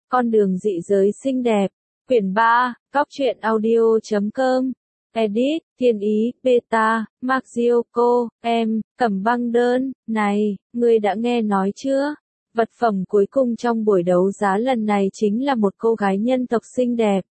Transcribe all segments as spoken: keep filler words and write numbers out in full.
Con đường dị giới xinh đẹp. Quyển ba, Cóc truyện audio chấm com. Edit, Thiên Ý, Beta, Mark Gioco, em, Cẩm Băng Đơn. Này, ngươi đã nghe nói chưa? Vật phẩm cuối cùng trong buổi đấu giá lần này chính là một cô gái nhân tộc xinh đẹp.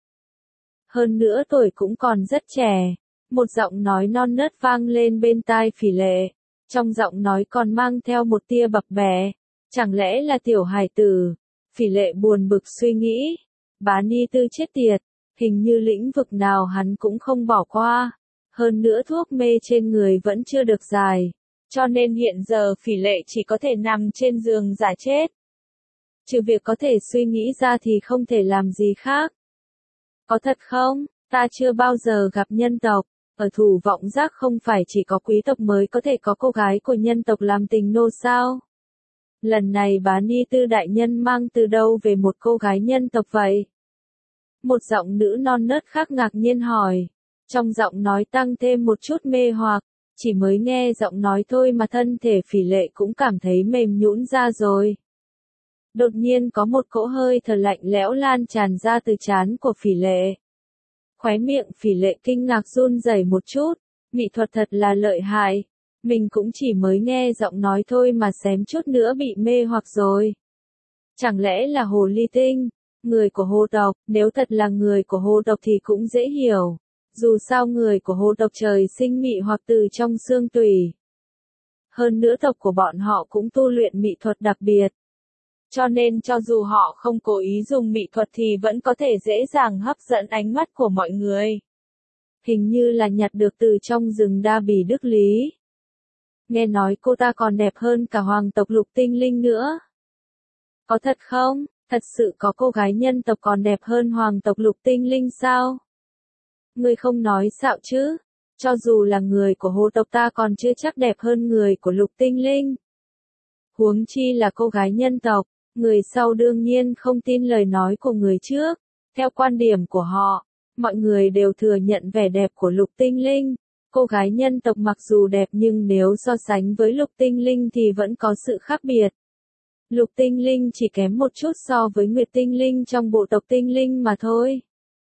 Hơn nữa tuổi cũng còn rất trẻ. Một giọng nói non nớt vang lên bên tai Phỉ Lệ. Trong giọng nói còn mang theo một tia bập bẹ. Chẳng lẽ là tiểu hài tử? Phỉ Lệ buồn bực suy nghĩ. Bá Ni Tư chết tiệt. Hình như lĩnh vực nào hắn cũng không bỏ qua. Hơn nữa thuốc mê trên người vẫn chưa được giải. Cho nên hiện giờ Phỉ Lệ chỉ có thể nằm trên giường giả chết. Trừ việc có thể suy nghĩ ra thì không thể làm gì khác. Có thật không? Ta chưa bao giờ gặp nhân tộc. Ở Thủ Vọng Giác không phải chỉ có quý tộc mới có thể có cô gái của nhân tộc làm tình nô sao? Lần này Bá Ni Tư đại nhân mang từ đâu về một cô gái nhân tộc vậy? Một giọng nữ non nớt khác ngạc nhiên hỏi. Trong giọng nói tăng thêm một chút mê hoặc. Chỉ mới nghe giọng nói thôi mà thân thể Phỉ Lệ cũng cảm thấy mềm nhũn ra rồi. Đột nhiên có một cỗ hơi thở lạnh lẽo lan tràn ra từ trán của Phỉ Lệ. Khóe miệng Phỉ Lệ kinh ngạc run rẩy một chút. Mỹ thuật thật là lợi hại. Mình cũng chỉ mới nghe giọng nói thôi mà xém chút nữa bị mê hoặc rồi. Chẳng lẽ là hồ ly tinh? Người của hồ tộc, nếu thật là người của hồ tộc thì cũng dễ hiểu. Dù sao người của hồ tộc trời sinh mị hoặc từ trong xương tủy. Hơn nữa tộc của bọn họ cũng tu luyện mỹ thuật đặc biệt. Cho nên cho dù họ không cố ý dùng mỹ thuật thì vẫn có thể dễ dàng hấp dẫn ánh mắt của mọi người. Hình như là nhặt được từ trong rừng Đa Bì Đức Lý. Nghe nói cô ta còn đẹp hơn cả hoàng tộc Lục Tinh Linh nữa. Có thật không? Thật sự có cô gái nhân tộc còn đẹp hơn hoàng tộc Lục Tinh Linh sao? Ngươi không nói xạo chứ? Cho dù là người của hồ tộc ta còn chưa chắc đẹp hơn người của Lục Tinh Linh. Huống chi là cô gái nhân tộc, người sau đương nhiên không tin lời nói của người trước. Theo quan điểm của họ, mọi người đều thừa nhận vẻ đẹp của Lục Tinh Linh. Cô gái nhân tộc mặc dù đẹp nhưng nếu so sánh với Lục Tinh Linh thì vẫn có sự khác biệt. Lục Tinh Linh chỉ kém một chút so với Nguyệt Tinh Linh trong bộ tộc Tinh Linh mà thôi.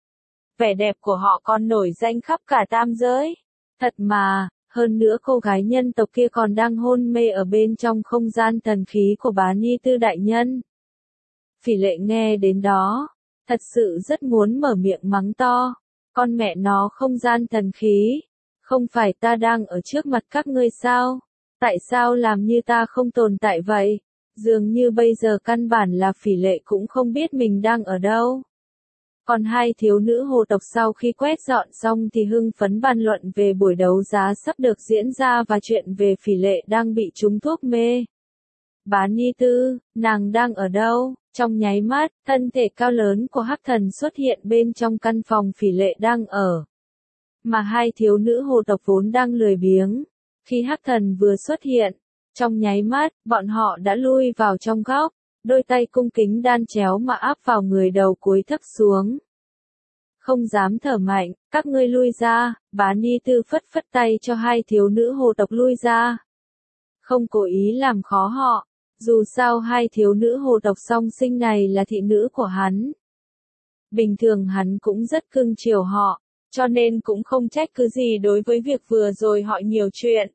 Vẻ đẹp của họ còn nổi danh khắp cả tam giới. Thật mà, hơn nữa cô gái nhân tộc kia còn đang hôn mê ở bên trong không gian thần khí của Bá Ni Tư đại nhân. Phỉ Lệ nghe đến đó, thật sự rất muốn mở miệng mắng to. Con mẹ nó không gian thần khí. Không phải ta đang ở trước mặt các ngươi sao? Tại sao làm như ta không tồn tại vậy? Dường như bây giờ căn bản là Phỉ Lệ cũng không biết mình đang ở đâu. Còn hai thiếu nữ hồ tộc sau khi quét dọn xong thì hưng phấn bàn luận về buổi đấu giá sắp được diễn ra và chuyện về Phỉ Lệ đang bị trúng thuốc mê. Bá Ni Tư, nàng đang ở đâu? Trong nháy mắt, thân thể cao lớn của Hắc Thần xuất hiện bên trong căn phòng Phỉ Lệ đang ở. Mà hai thiếu nữ hồ tộc vốn đang lười biếng. Khi Hắc Thần vừa xuất hiện, trong nháy mắt, bọn họ đã lui vào trong góc, đôi tay cung kính đan chéo mà áp vào người đầu cúi thấp xuống. Không dám thở mạnh, các ngươi lui ra, Bá Ni Tư phất phất tay cho hai thiếu nữ hồ tộc lui ra. Không cố ý làm khó họ, dù sao hai thiếu nữ hồ tộc song sinh này là thị nữ của hắn. Bình thường hắn cũng rất cưng chiều họ, cho nên cũng không trách cứ gì đối với việc vừa rồi họ nhiều chuyện.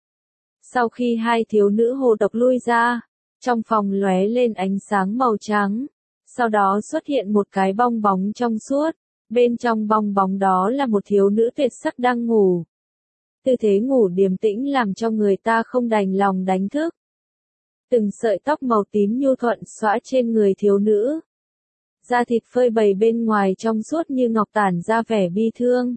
Sau khi hai thiếu nữ hồ tộc lui ra, trong phòng lóe lên ánh sáng màu trắng, sau đó xuất hiện một cái bong bóng trong suốt, bên trong bong bóng đó là một thiếu nữ tuyệt sắc đang ngủ. Tư thế ngủ điềm tĩnh làm cho người ta không đành lòng đánh thức. Từng sợi tóc màu tím nhu thuận xõa trên người thiếu nữ. Da thịt phơi bày bên ngoài trong suốt như ngọc tản ra vẻ bi thương.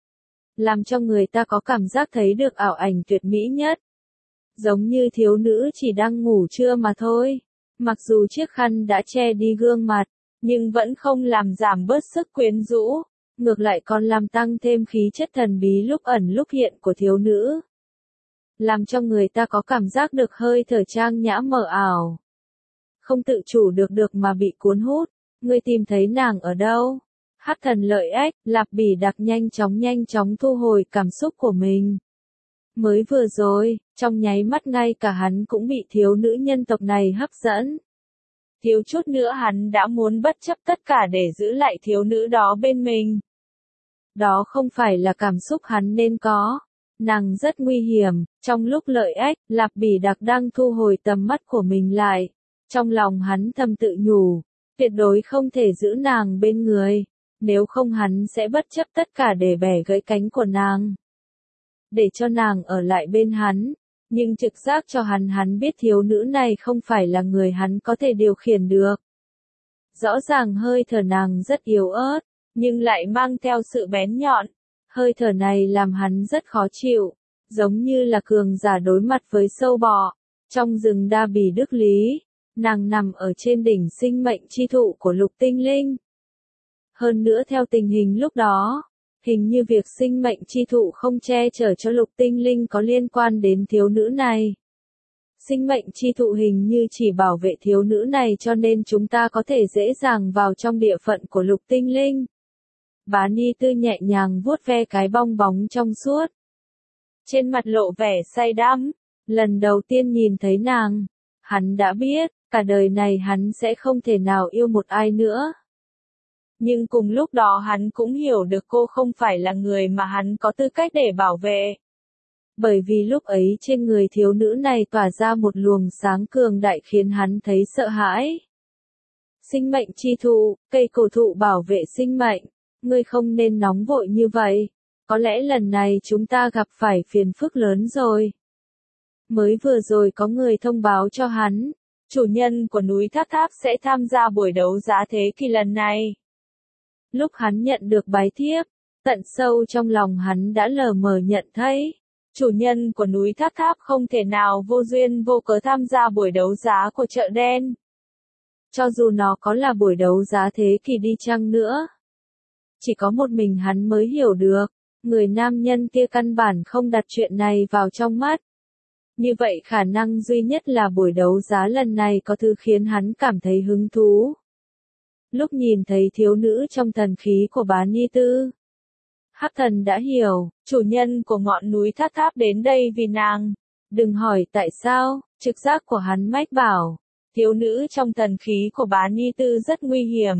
Làm cho người ta có cảm giác thấy được ảo ảnh tuyệt mỹ nhất. Giống như thiếu nữ chỉ đang ngủ trưa mà thôi. Mặc dù chiếc khăn đã che đi gương mặt, nhưng vẫn không làm giảm bớt sức quyến rũ, ngược lại còn làm tăng thêm khí chất thần bí lúc ẩn lúc hiện của thiếu nữ. Làm cho người ta có cảm giác được hơi thở trang nhã mờ ảo. Không tự chủ được được mà bị cuốn hút, ngươi tìm thấy nàng ở đâu? Hắc Thần lợi ếch, Lạp Bỉ Đặc nhanh chóng nhanh chóng thu hồi cảm xúc của mình. Mới vừa rồi, trong nháy mắt ngay cả hắn cũng bị thiếu nữ nhân tộc này hấp dẫn. Thiếu chút nữa hắn đã muốn bất chấp tất cả để giữ lại thiếu nữ đó bên mình. Đó không phải là cảm xúc hắn nên có. Nàng rất nguy hiểm, trong lúc Lợi Ếch, Lạp Bỉ Đặc đang thu hồi tầm mắt của mình lại. Trong lòng hắn thầm tự nhủ, tuyệt đối không thể giữ nàng bên người, nếu không hắn sẽ bất chấp tất cả để bẻ gãy cánh của nàng. Để cho nàng ở lại bên hắn, nhưng trực giác cho hắn hắn biết thiếu nữ này không phải là người hắn có thể điều khiển được. Rõ ràng hơi thở nàng rất yếu ớt, nhưng lại mang theo sự bén nhọn. Hơi thở này làm hắn rất khó chịu, giống như là cường giả đối mặt với sâu bọ. Trong rừng Đa Bỉ Đức Lý, nàng nằm ở trên đỉnh sinh mệnh chi thụ của lục tinh linh. Hơn nữa theo tình hình lúc đó, hình như việc sinh mệnh chi thụ không che chở cho lục tinh linh có liên quan đến thiếu nữ này. Sinh mệnh chi thụ hình như chỉ bảo vệ thiếu nữ này cho nên chúng ta có thể dễ dàng vào trong địa phận của lục tinh linh. Bá Ni Tư nhẹ nhàng vuốt ve cái bong bóng trong suốt. Trên mặt lộ vẻ say đắm, lần đầu tiên nhìn thấy nàng, hắn đã biết, cả đời này hắn sẽ không thể nào yêu một ai nữa. Nhưng cùng lúc đó hắn cũng hiểu được cô không phải là người mà hắn có tư cách để bảo vệ. Bởi vì lúc ấy trên người thiếu nữ này tỏa ra một luồng sáng cường đại khiến hắn thấy sợ hãi. Sinh mệnh chi thụ, cây cổ thụ bảo vệ sinh mệnh, ngươi không nên nóng vội như vậy, có lẽ lần này chúng ta gặp phải phiền phức lớn rồi. Mới vừa rồi có người thông báo cho hắn, chủ nhân của núi Tháp Tháp sẽ tham gia buổi đấu giá thế kỷ lần này. Lúc hắn nhận được bái thiếp, tận sâu trong lòng hắn đã lờ mờ nhận thấy, chủ nhân của núi Tháp Tháp không thể nào vô duyên vô cớ tham gia buổi đấu giá của chợ đen. Cho dù nó có là buổi đấu giá thế kỷ đi chăng nữa. Chỉ có một mình hắn mới hiểu được, người nam nhân kia căn bản không đặt chuyện này vào trong mắt. Như vậy khả năng duy nhất là buổi đấu giá lần này có thứ khiến hắn cảm thấy hứng thú. Lúc nhìn thấy thiếu nữ trong thần khí của Bá Ni Tư, Hắc Thần đã hiểu, chủ nhân của ngọn núi Tháp Tháp đến đây vì nàng. Đừng hỏi tại sao, trực giác của hắn mách bảo, thiếu nữ trong thần khí của Bá Ni Tư rất nguy hiểm.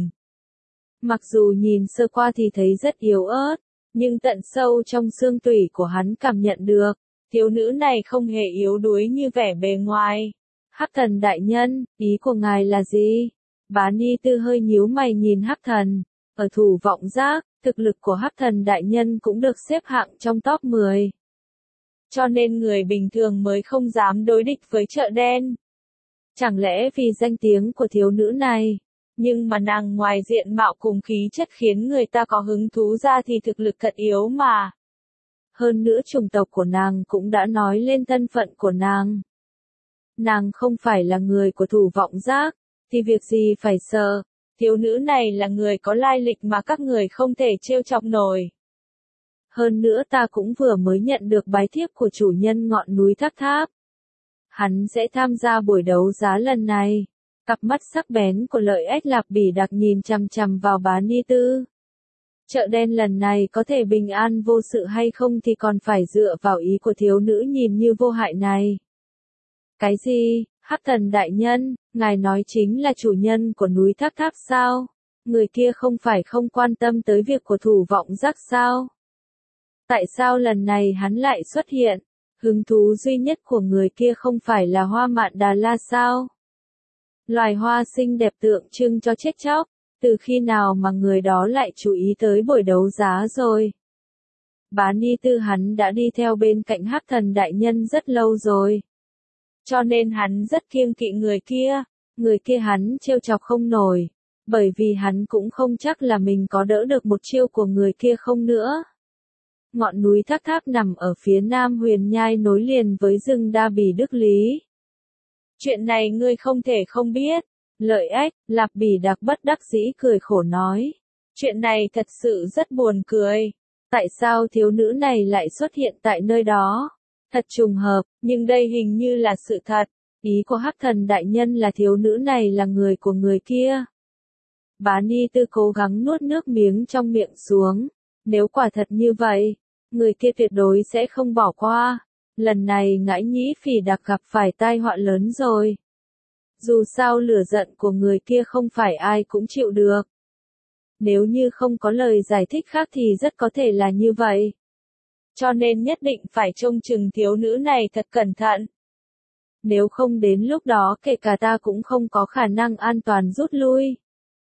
Mặc dù nhìn sơ qua thì thấy rất yếu ớt, nhưng tận sâu trong xương tủy của hắn cảm nhận được, thiếu nữ này không hề yếu đuối như vẻ bề ngoài. Hắc Thần đại nhân, ý của ngài là gì? Bá Ni Tư hơi nhíu mày nhìn Hắc Thần. Ở Thủ Vọng Giác, thực lực của Hắc Thần đại nhân cũng được xếp hạng trong top mười. Cho nên người bình thường mới không dám đối địch với chợ đen. Chẳng lẽ vì danh tiếng của thiếu nữ này? Nhưng mà nàng ngoài diện mạo cùng khí chất khiến người ta có hứng thú ra thì thực lực thật yếu mà. Hơn nữa chủng tộc của nàng cũng đã nói lên thân phận của nàng. Nàng không phải là người của Thủ Vọng Giác, thì việc gì phải sợ, thiếu nữ này là người có lai lịch mà các người không thể trêu chọc nổi. Hơn nữa ta cũng vừa mới nhận được bái thiếp của chủ nhân ngọn núi Tháp Tháp. Hắn sẽ tham gia buổi đấu giá lần này. Cặp mắt sắc bén của Lợi Ếch Lạp Bỉ Đặc nhìn chằm chằm vào Bá Ni Tư. Chợ đen lần này có thể bình an vô sự hay không thì còn phải dựa vào ý của thiếu nữ nhìn như vô hại này. Cái gì, Hắc Thần đại nhân, ngài nói chính là chủ nhân của núi Tháp Tháp sao? Người kia không phải không quan tâm tới việc của Thủ Vọng Giác sao? Tại sao lần này hắn lại xuất hiện? Hứng thú duy nhất của người kia không phải là Hoa Mạn Đà La sao? Loài hoa xinh đẹp tượng trưng cho chết chóc, từ khi nào mà người đó lại chú ý tới buổi đấu giá rồi? Bá Ni Tư hắn đã đi theo bên cạnh Hắc Thần đại nhân rất lâu rồi. Cho nên hắn rất kiêng kỵ người kia, người kia hắn trêu chọc không nổi, bởi vì hắn cũng không chắc là mình có đỡ được một chiêu của người kia không nữa. Ngọn núi Tháp Tháp nằm ở phía nam huyền nhai nối liền với rừng Đa Bỉ Đức Lý. Chuyện này ngươi không thể không biết. Lợi Ếch, Lạp Bỉ Đặc bất đắc dĩ cười khổ nói. Chuyện này thật sự rất buồn cười. Tại sao thiếu nữ này lại xuất hiện tại nơi đó? Thật trùng hợp, nhưng đây hình như là sự thật. Ý của Hắc Thần đại nhân là thiếu nữ này là người của người kia. Bá Ni Tư cố gắng nuốt nước miếng trong miệng xuống. Nếu quả thật như vậy, người kia tuyệt đối sẽ không bỏ qua. Lần này Ngãi Nhĩ Phỉ Đặc gặp phải tai họa lớn rồi. Dù sao lửa giận của người kia không phải ai cũng chịu được. Nếu như không có lời giải thích khác thì rất có thể là như vậy. Cho nên nhất định phải trông chừng thiếu nữ này thật cẩn thận. Nếu không đến lúc đó kể cả ta cũng không có khả năng an toàn rút lui.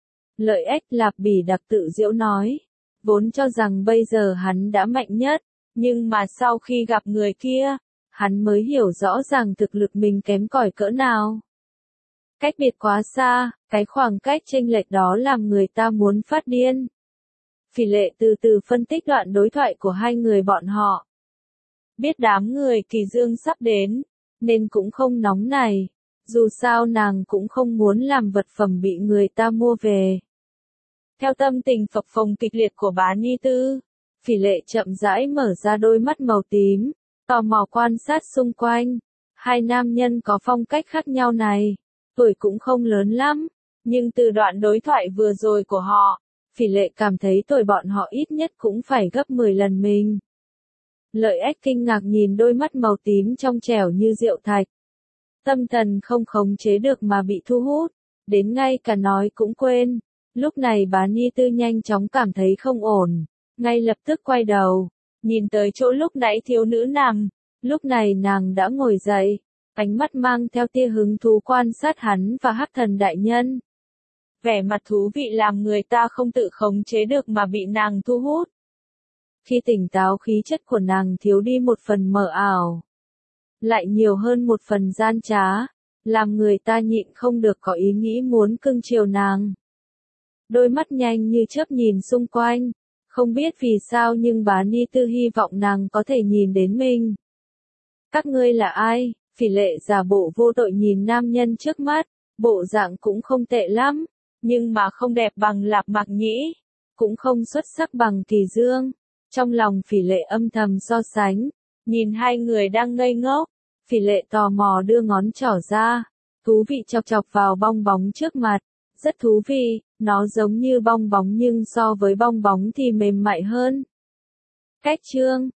Lợi ích Lạp Bỉ đặc tự giễu nói. Vốn cho rằng bây giờ hắn đã mạnh nhất, nhưng mà sau khi gặp người kia, hắn mới hiểu rõ ràng thực lực mình kém cỏi cỡ nào. Cách biệt quá xa, cái khoảng cách chênh lệch đó làm người ta muốn phát điên. Phỉ Lệ từ từ phân tích đoạn đối thoại của hai người bọn họ. Biết đám người Kỳ Dương sắp đến, nên cũng không nóng này. Dù sao nàng cũng không muốn làm vật phẩm bị người ta mua về. Theo tâm tình phập phồng kịch liệt của bá Ni Tư, Phỉ Lệ chậm rãi mở ra đôi mắt màu tím, tò mò quan sát xung quanh. Hai nam nhân có phong cách khác nhau này, tuổi cũng không lớn lắm, nhưng từ đoạn đối thoại vừa rồi của họ, Phỉ Lệ cảm thấy tuổi bọn họ ít nhất cũng phải gấp mười lần mình. Lợi Ích kinh ngạc nhìn đôi mắt màu tím trong trẻo như rượu thạch. Tâm thần không khống chế được mà bị thu hút, đến ngay cả nói cũng quên. Lúc này bá Ni Tư nhanh chóng cảm thấy không ổn, ngay lập tức quay đầu, nhìn tới chỗ lúc nãy thiếu nữ nằm. Lúc này nàng đã ngồi dậy, ánh mắt mang theo tia hứng thú quan sát hắn và Hắc Thần đại nhân. Vẻ mặt thú vị làm người ta không tự khống chế được mà bị nàng thu hút. Khi tỉnh táo khí chất của nàng thiếu đi một phần mờ ảo, lại nhiều hơn một phần gian trá, làm người ta nhịn không được có ý nghĩ muốn cưng chiều nàng. Đôi mắt nhanh như chớp nhìn xung quanh, không biết vì sao nhưng bá Ni Tư hy vọng nàng có thể nhìn đến mình. Các ngươi là ai? Phỉ Lệ giả bộ vô tội nhìn nam nhân trước mắt, bộ dạng cũng không tệ lắm, nhưng mà không đẹp bằng Lạp Mạc Nhĩ, cũng không xuất sắc bằng Kỳ Dương. Trong lòng Phỉ Lệ âm thầm so sánh, nhìn hai người đang ngây ngốc, Phỉ Lệ tò mò đưa ngón trỏ ra, thú vị chọc chọc vào bong bóng trước mặt, rất thú vị, nó giống như bong bóng nhưng so với bong bóng thì mềm mại hơn. Cách chương